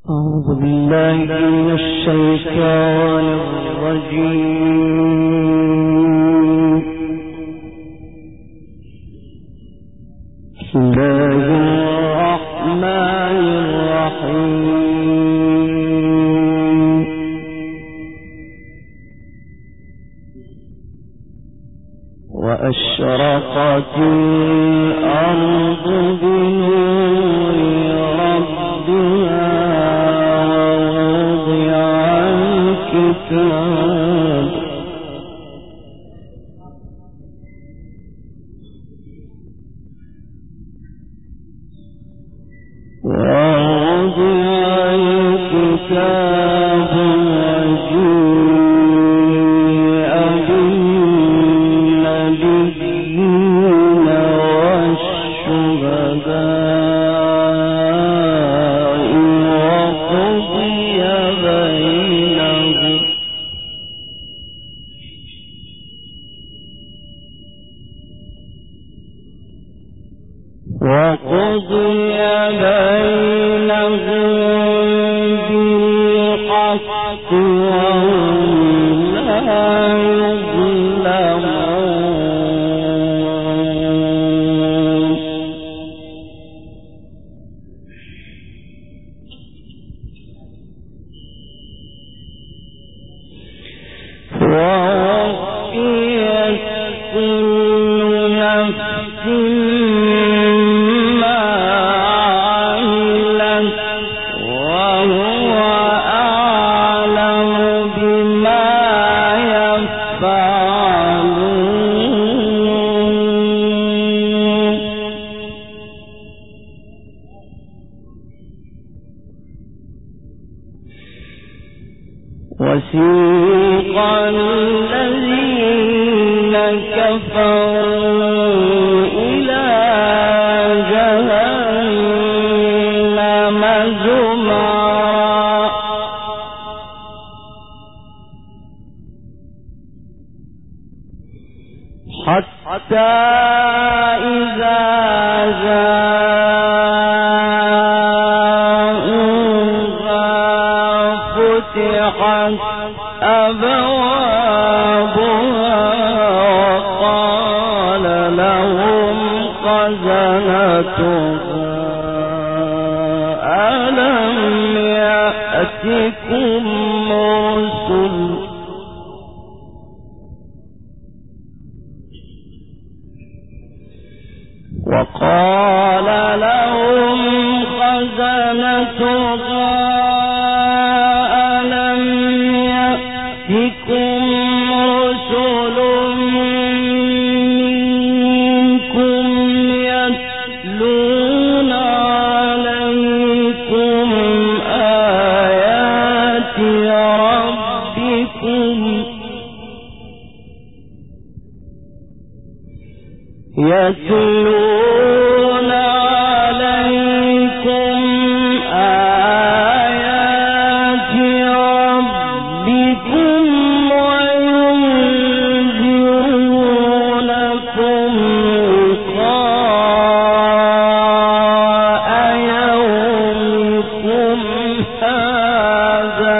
أعوذ بالله من الشيطان الرجيم. بسم الله الرحمن الرحيم. وأشرقت الأرض بنور ربها وسيق الذين كفروا إلى جهنم زمرا حتى إذا فتحت أبوابها وقال لهم خزنتها ألم يأتكم رسل وقال لهم خزنتها يتلون عليكم آيات ربكم وينذرونكم لقاء يومكم هذا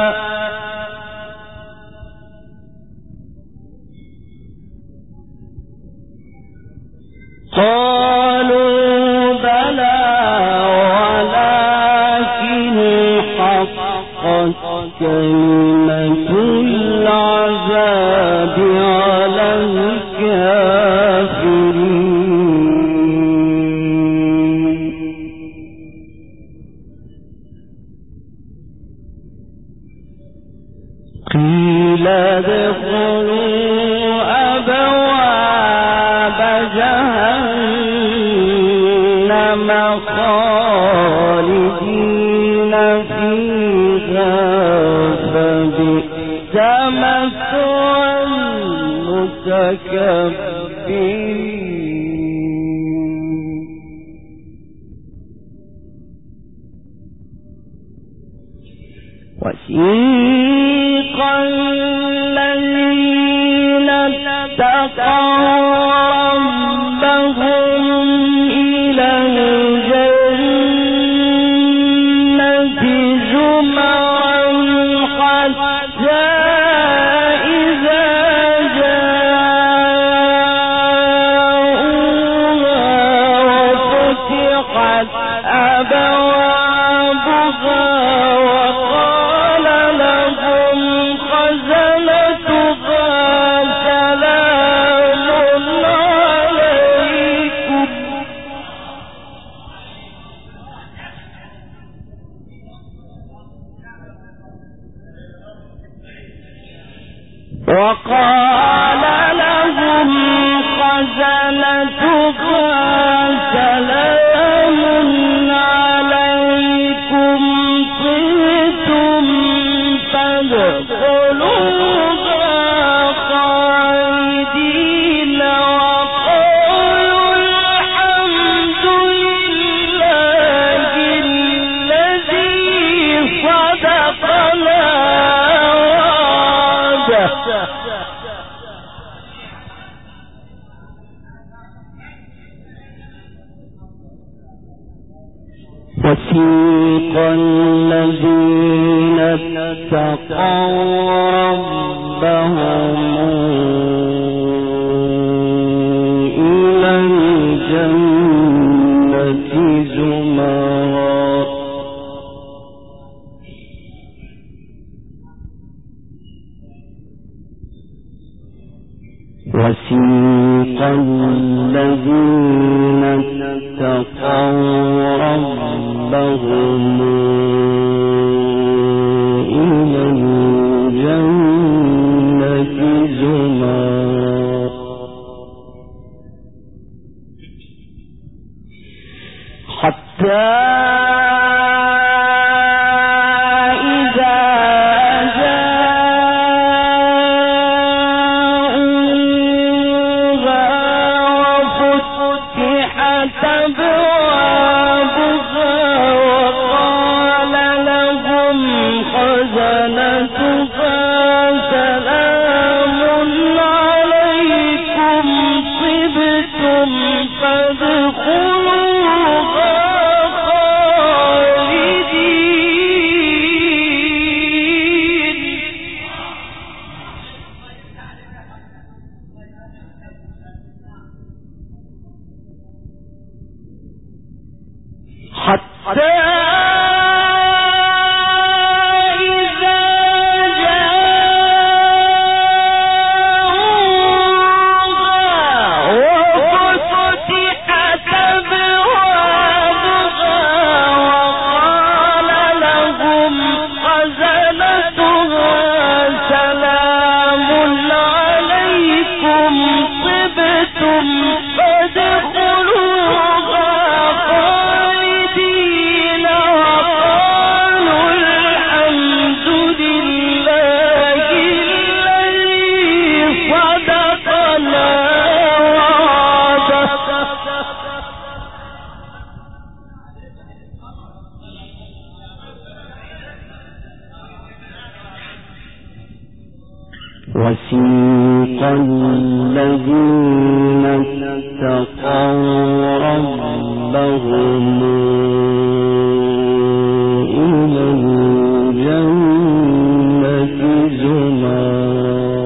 قالوا بلى ولكن حقت كلمة العذاب على الكافرين قيل ادخلوا أبواب جهنم خالدين فيها فبئس مثوى المتكبرين وسيق الذين اتقوا ربهم إلى الجنة وقال لهم خزنتها سلام عليكم طبتم فادخلوها خالدين وقالوا الحمد لله الذي صدقنا وعده وسيق الذين اتقوا ربهم إلى الجنة زمرا وسيق الذين اتقوا ربهم إلى الجنة زمرا حتى وسيق الذين اتقوا ربهم إلى الجنة زمرا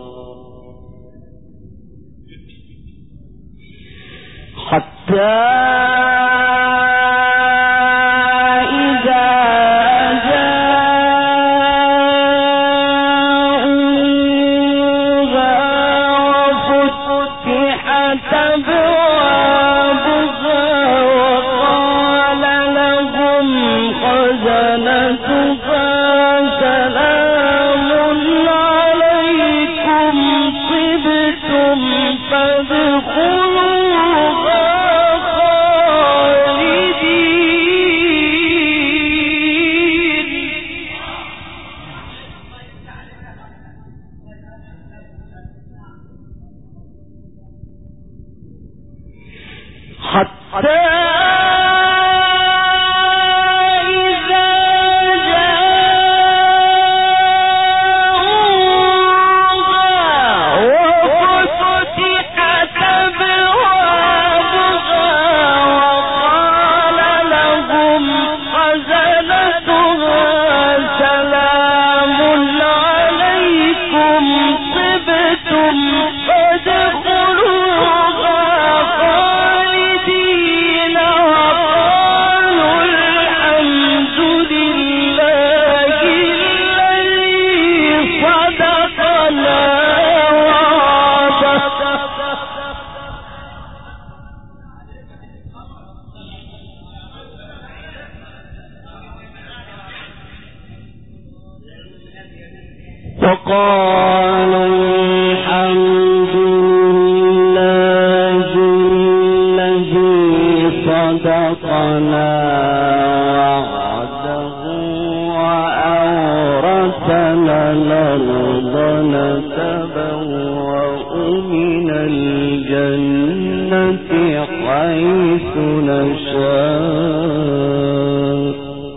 حتى إذا جاء وقالوا الحمد لله الذي صدقنا وعده وأورثنا الأرض نتبوأ من الجنة حيث نشاء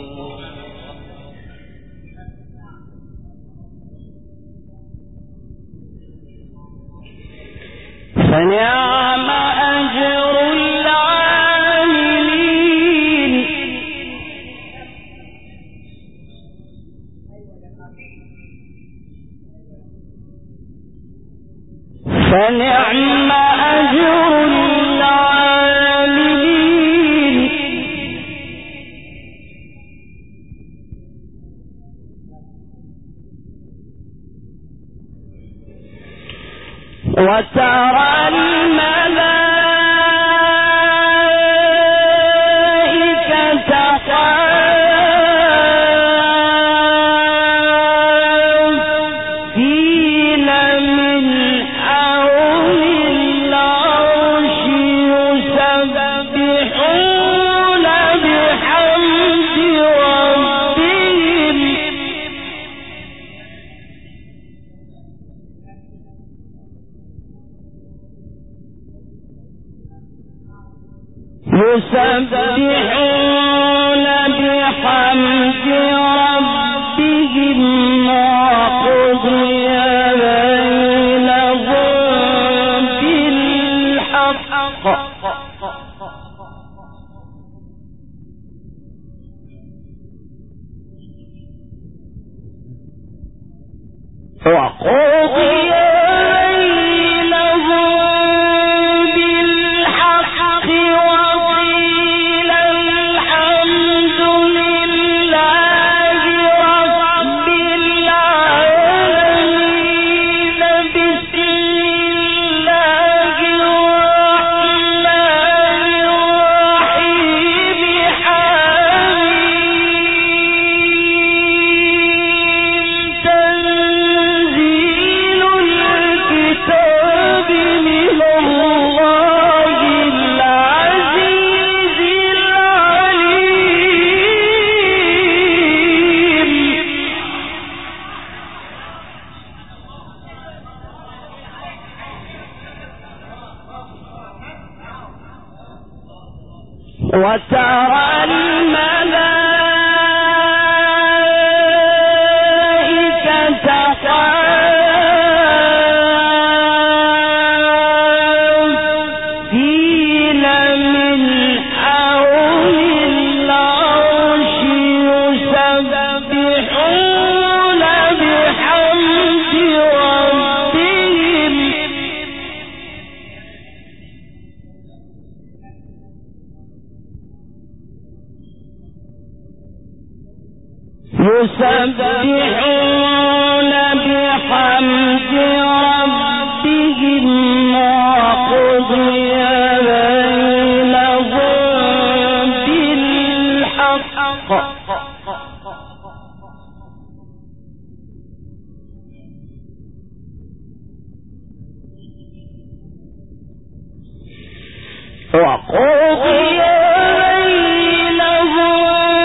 فنعم أجر العاملين فنعم أجر العاملين وترى الملائكة حافين من حول العرش يسبحون بحمد ربهم وقضي بينهم بالحق وقيل الحمد لله رب العالمين بسم الله الرحمن الرحيم حميم تنزيل الكتاب من الله العزيز العليم وترى الملائكة حافين من حول العرش يسبحون بحمد ربهم وقضي بينهم بالحق وقضي بينهم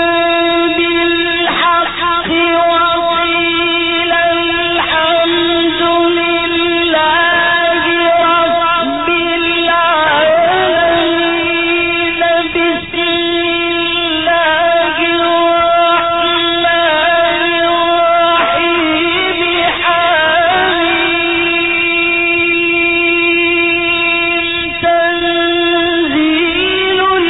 بالحق وقيل الحمد لله رب العالمين بسم الله الرحمن الرحيم حميم تنزيل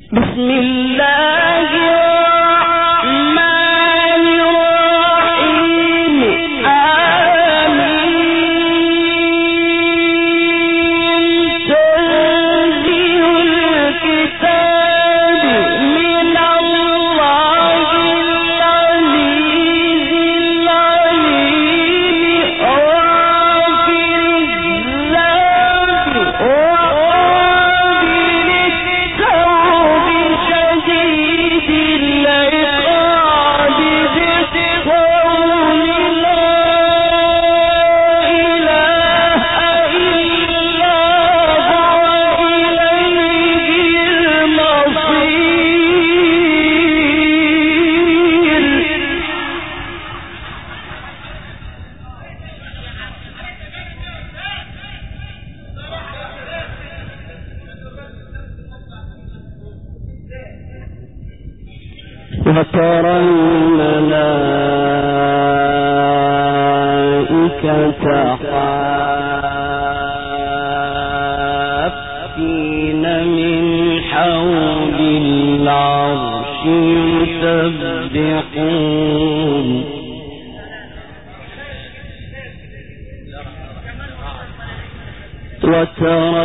بسم الله الرحمن الرحيم آمين تنزيل الكتاب من الله العزيز العليم غافر الذنب وقابل التوب شديد العقاب ذي الطول لا إله إلا هو إليه المصير. وترى الملائكة حافين من حول العرش يسبحون وترى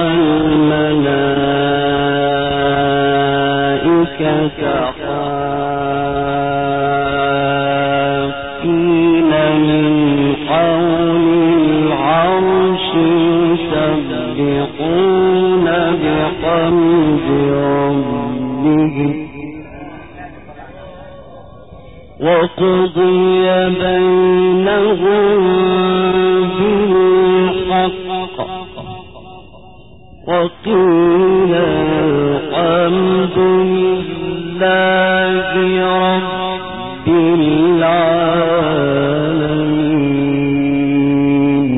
الملائكة حافين من حول العرش يسبحون بحمد ربهم وقضي بينهم بالحق وقيل الحمد لله رب العالمين.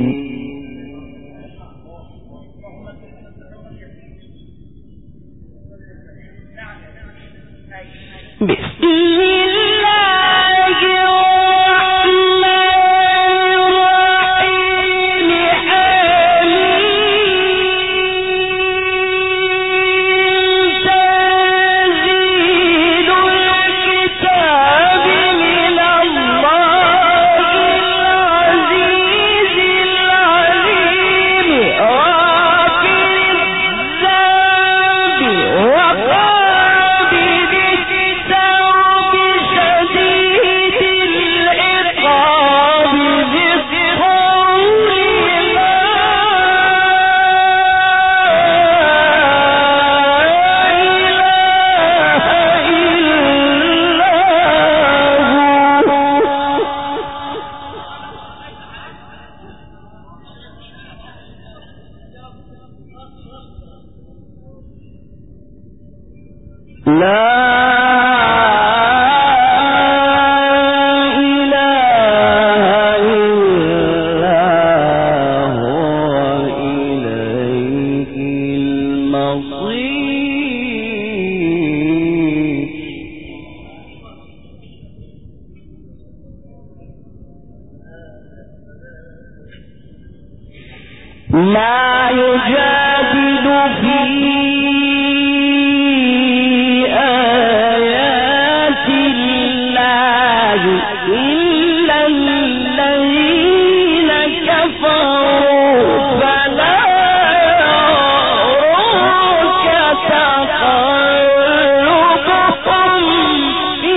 بسم الله الرحمن الرحيم آمين تنزيل الكتاب من الله العزيز العليم غافر الذنب وقابل التوب شديد العقاب ذي الطول لا إله إلا هو إليه المصير. ما يجادل في آيات الله إلا الذين كفروا فلا يغرك تقلبهم في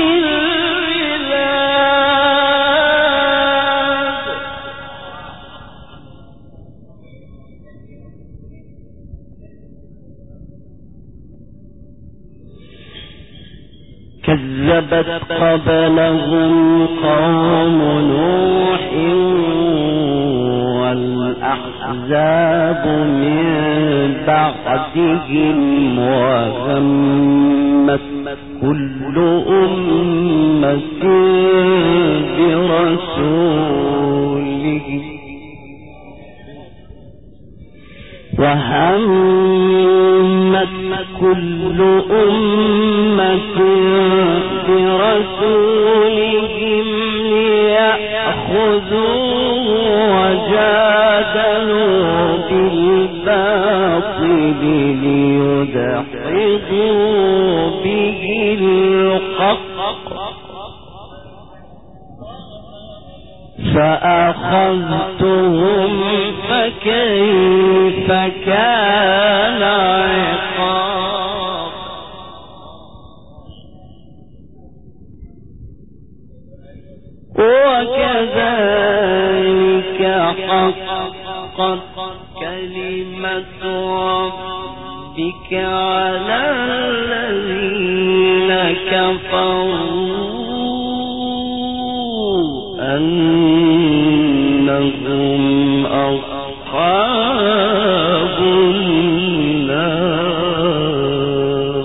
البلاد. كذبت قبلهم قوم نوح والأحزاب من بعدهم وهمت كل أمة برسولهم وهمت كل أمة برسولهم ليأخذوه وجادلوا بالباطل ليدحضوا كذلك حقت كلمة ربك على الذين كفروا أنهم أصحاب النار.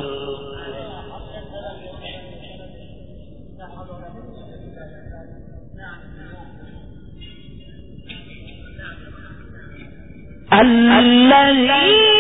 الذين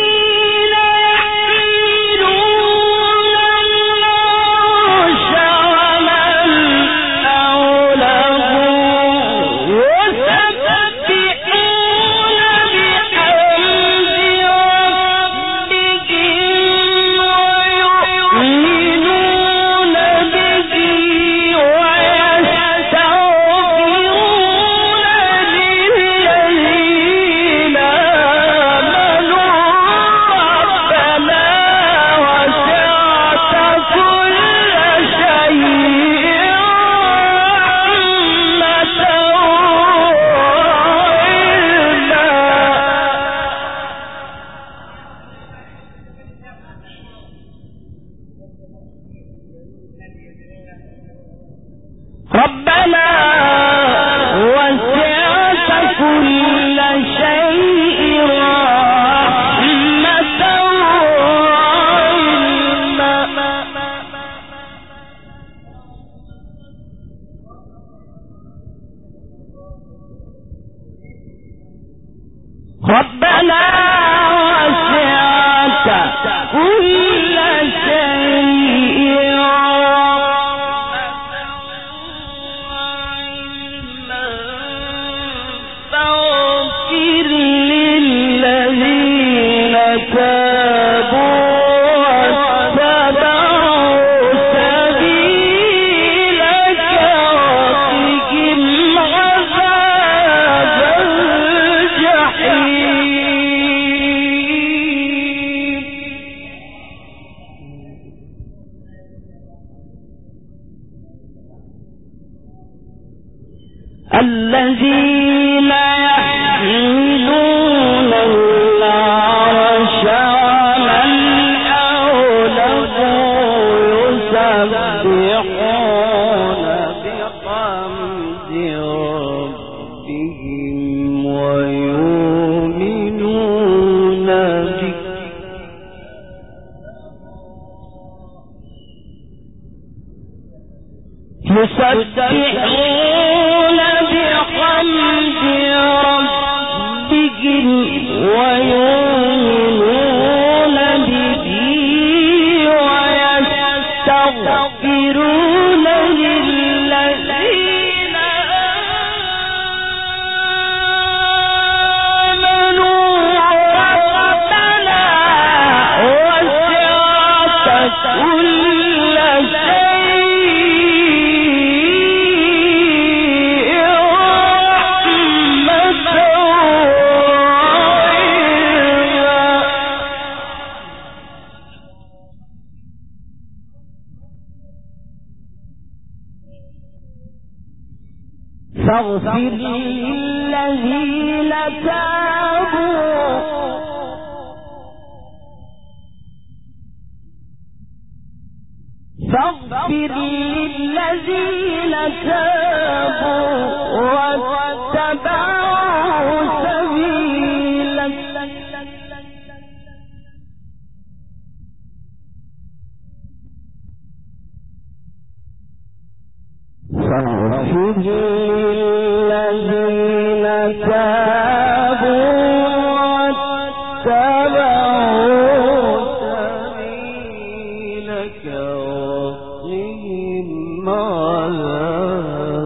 الذين يحملون العرش ومن حوله يسبحون بحمد ربهم ويؤمنون به يسبحون بحمد ربهم ويؤمنون به ويستغفرون للذين آمنوا ربنا وسعت كل فاغفر للذين تابوا واتبعوا سبيلك فاغفر للذين تابوا واتبعوا سبيلك وقهم عذاب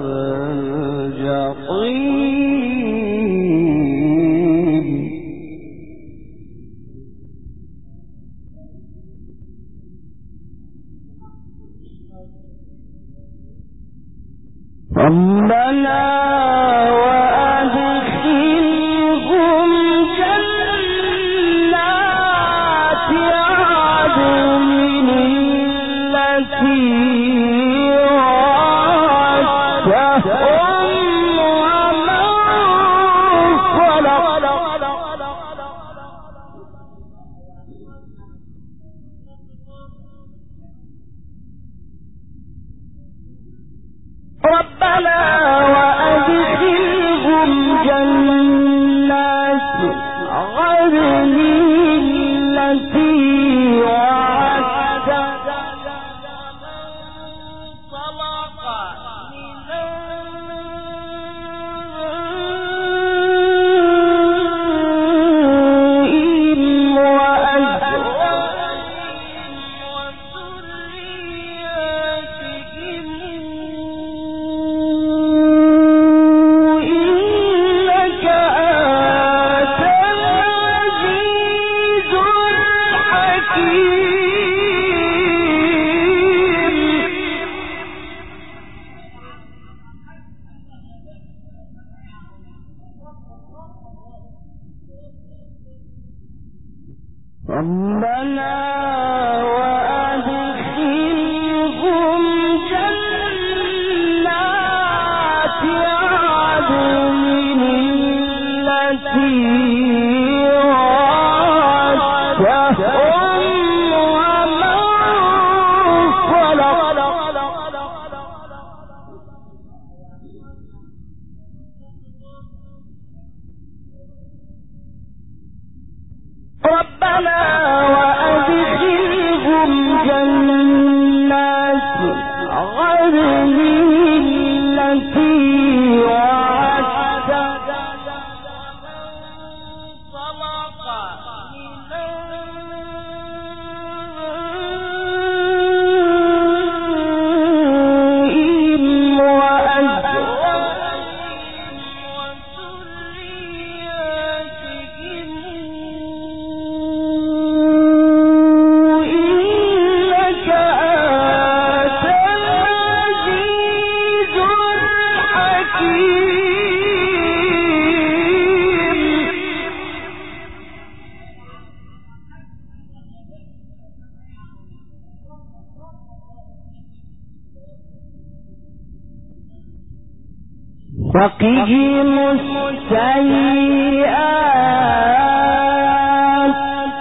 الجحيم. ربنا وأدخلهم جنات عدن التي وعدتهم وقهم السيئات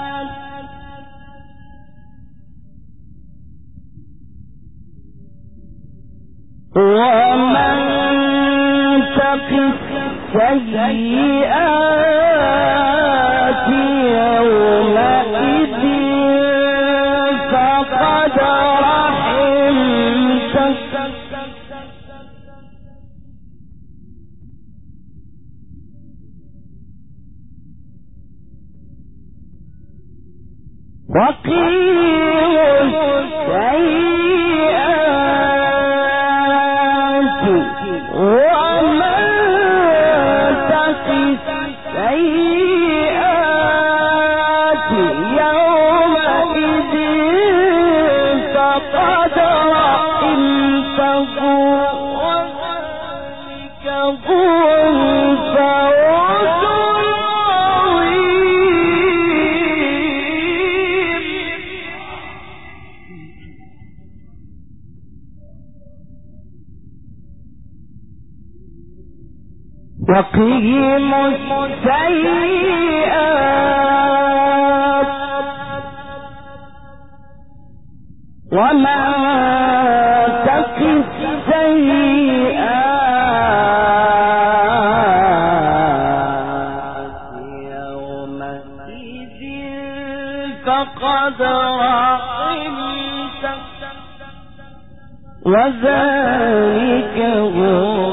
ومن تق السيئات يومئذ فقد رحمته وقهم السيئات ومن تق السيئات يومئذ فقد رحمته وذلك هو الفوز وقهم السيئات ومن تق السيئات يومئذ فقد رحمته وذلك هو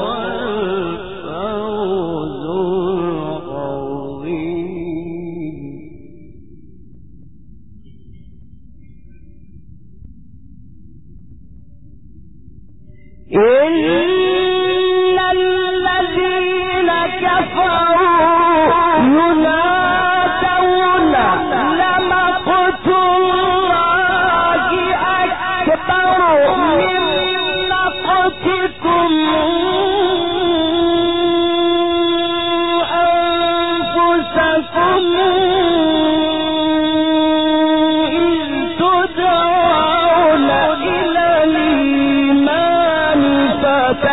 إن الذين كفروا ينادون لمقت الله أكبر من مقتكم أنفسكم إذ تدعون إلى الإيمان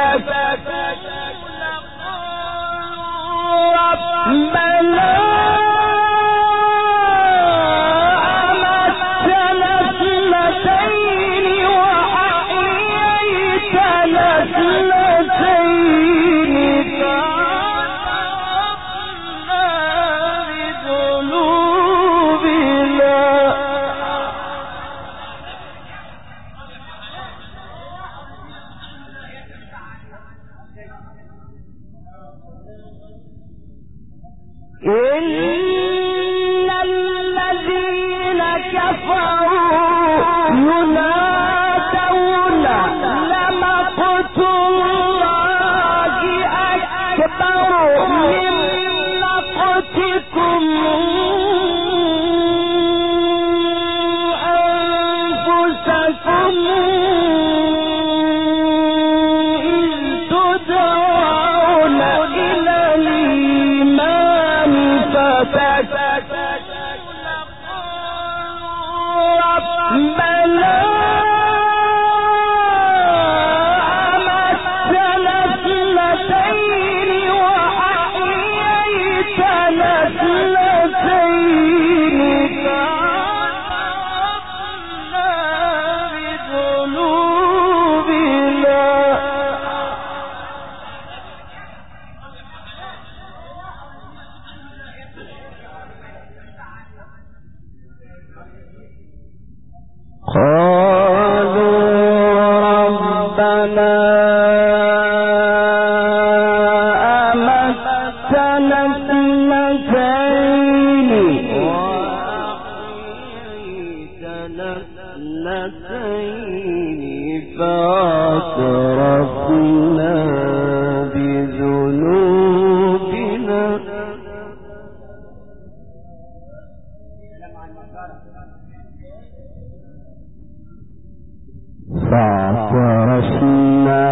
فاعترفنا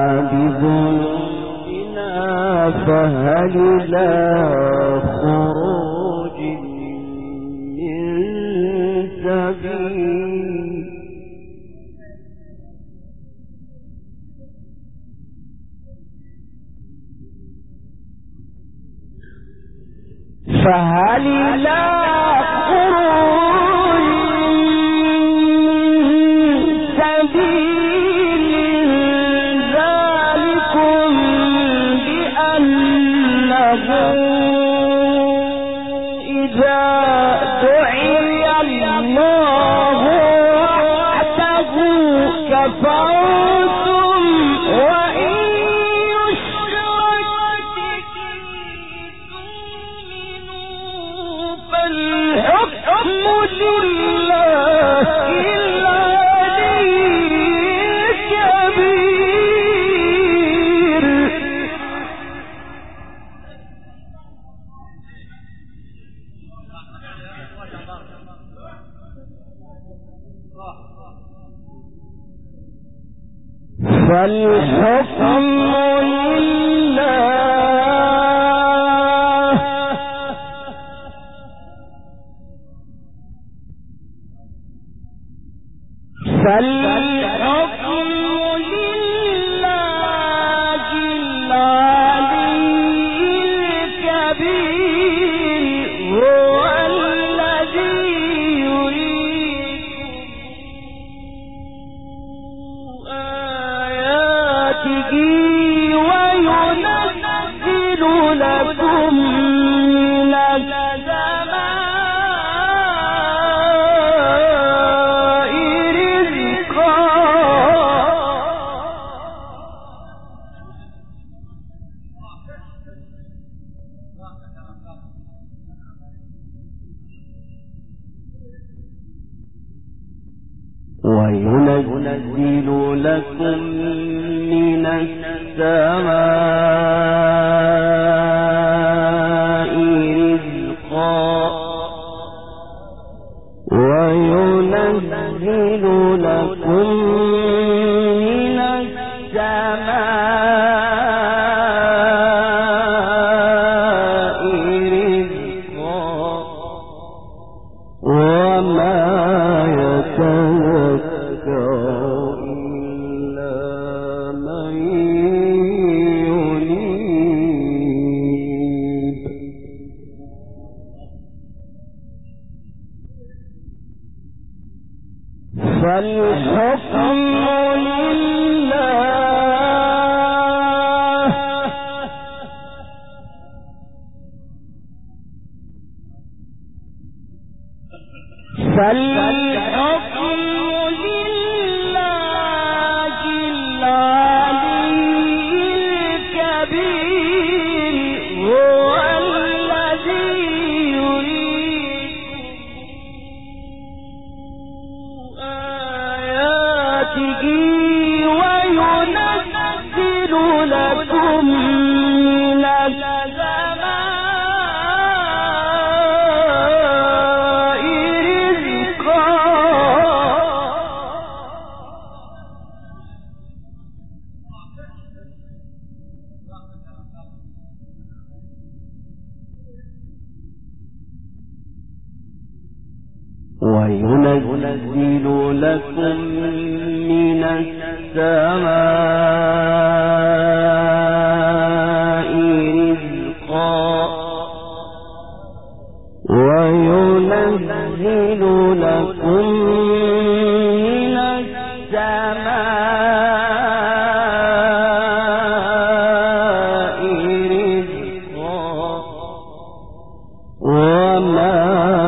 بذنوبنا فهل إلى خروج من سبيل فهل إلى فالحكم لله فالحكم لله العلي الكبير هو الذي يريكم آياته وينزل لكم من السماء رزقا وينزل لكم من السماء رزقا وينزل لكم من السماء رزقا وما يتذكر إلا من ينيب فالحكم لله فالحكم لله العلي الكبير هو الذي يريكم آياته وينزل لكم من السماء رزقا وينزل لكم من السماء رزقا وينزل لكم من السماء رزقا وما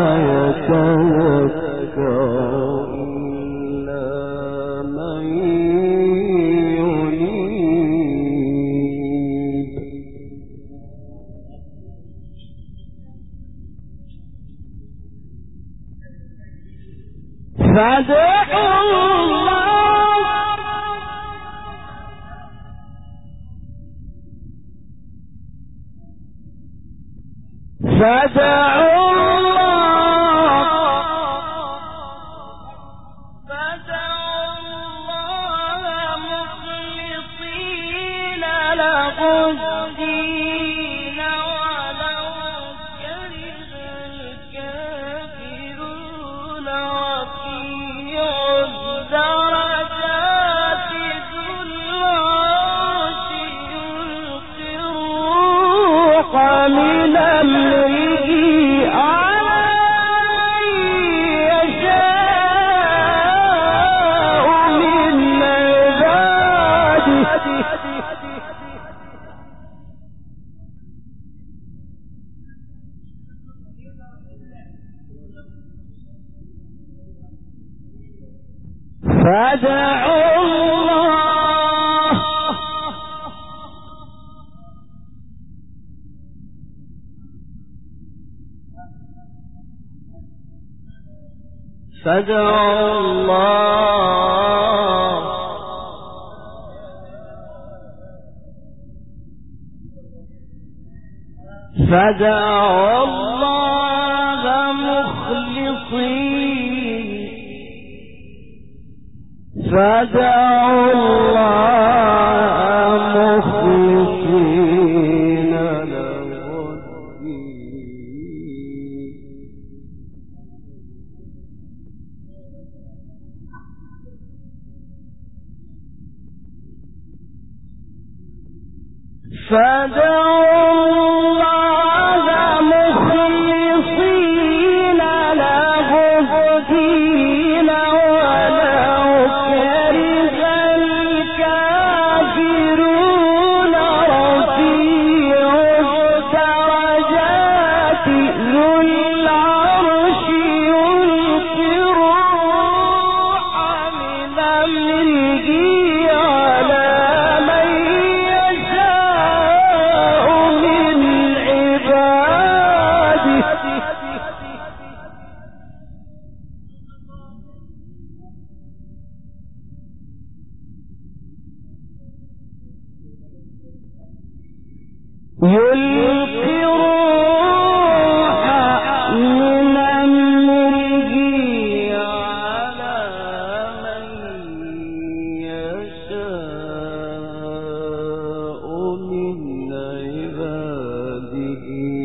يتذكر إلا من ينيب فادعوا الله مخلصين له الدين ولو كره الكافرون وأطيعوا الدرجات ذو العرش يلقي الروح من أمره على من يشاء من عباده فادعوا الله فادعوا الله فادعوا الله مخلصين فادعوا الله مخلصين له الدين فادعوا الله مخلصين له الدين ولو كره الكافرون رفيع الدرجات ذو العرش يلقي الروح من أمره على من يشاء من عباده يلقي الروح من أمره على من يشاء من عباده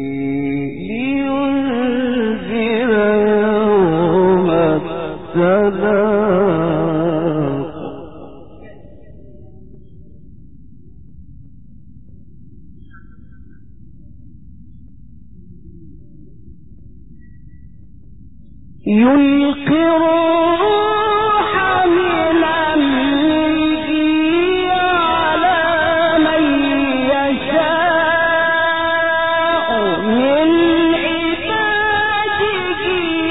لينذر يوم التلاق يلقي الروح من أمره على من يشاء من عباده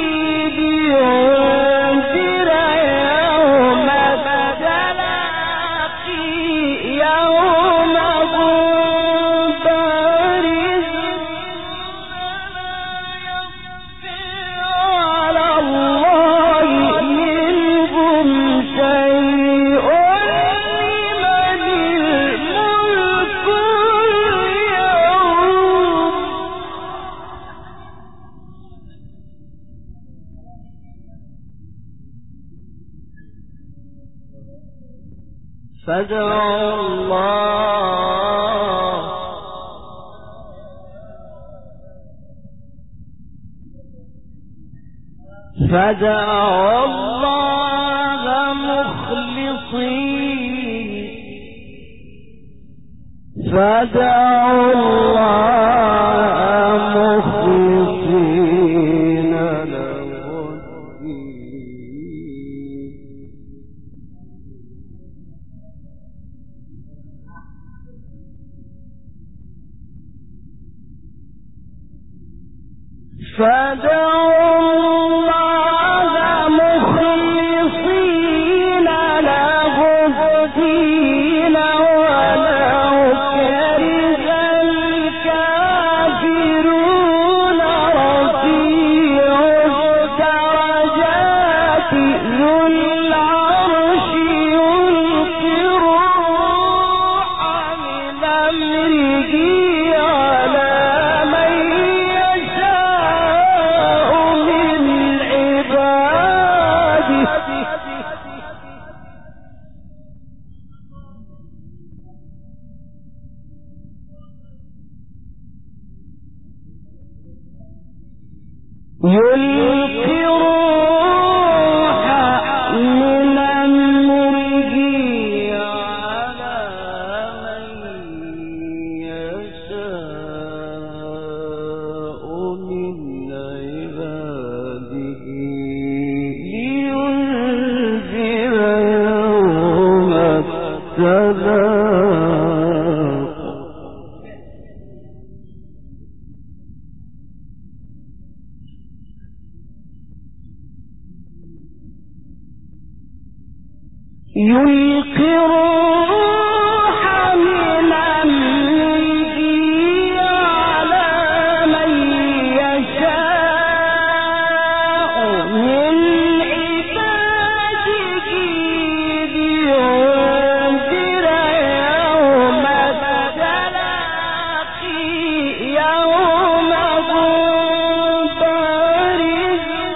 لينذر يوم التلاق يوم هم بارزون على الله منهم شيء لمن الملك اليوم فادعوا الله فادعوا الله مخلصين له الدين يلقي الروح من أمره على من يشاء من عباده لينذر يوم التلاق يلقي الروح من أمره على من يشاء من عباده لينذر يوم التلاق يوم هم بارزون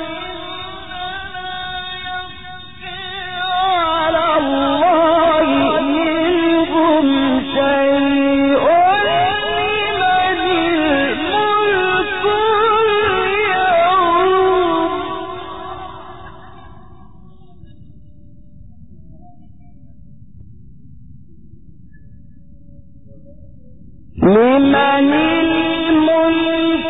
لمن الملك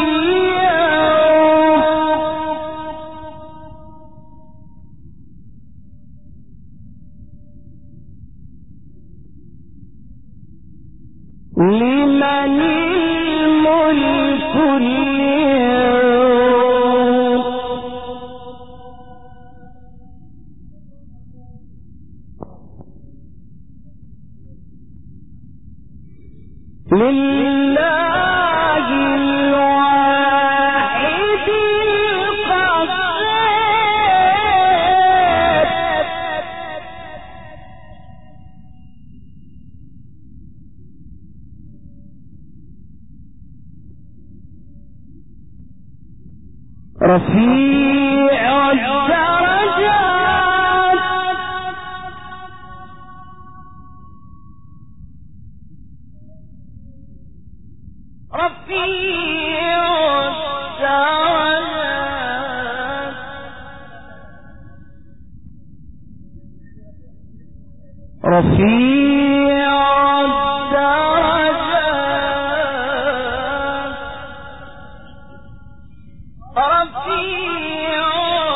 اليوم لمن الملك اليوم لله الواحد القهار رفيع الدرجات رفيع الدرجات رفيع الدرجات رفيع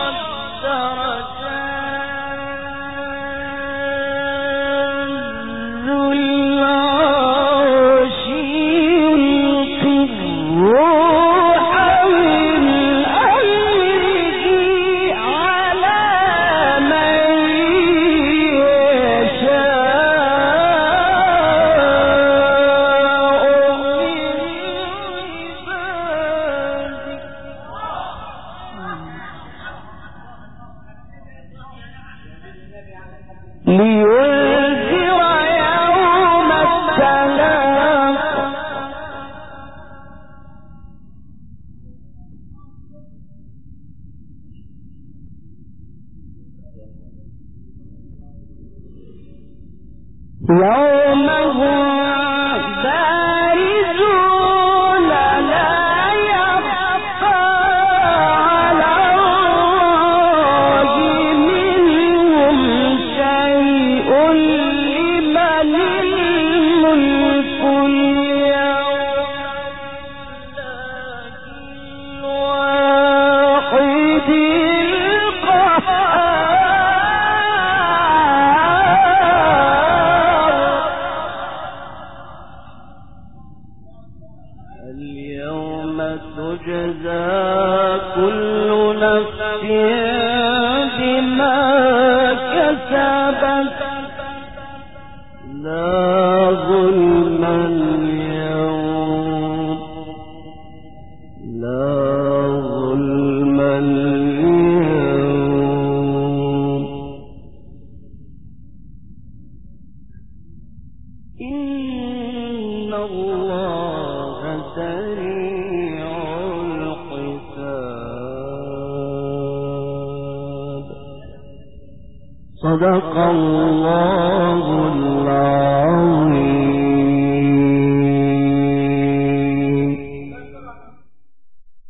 الدرجات ذو العرش يلقي الروح من أمره على من لينذر يوم التلاق يوم هم بارزون لا يخفى على الله كسبت لا ظلم اليوم لا ظلم اليوم إن الله سريع الحساب صدق الله العظيم.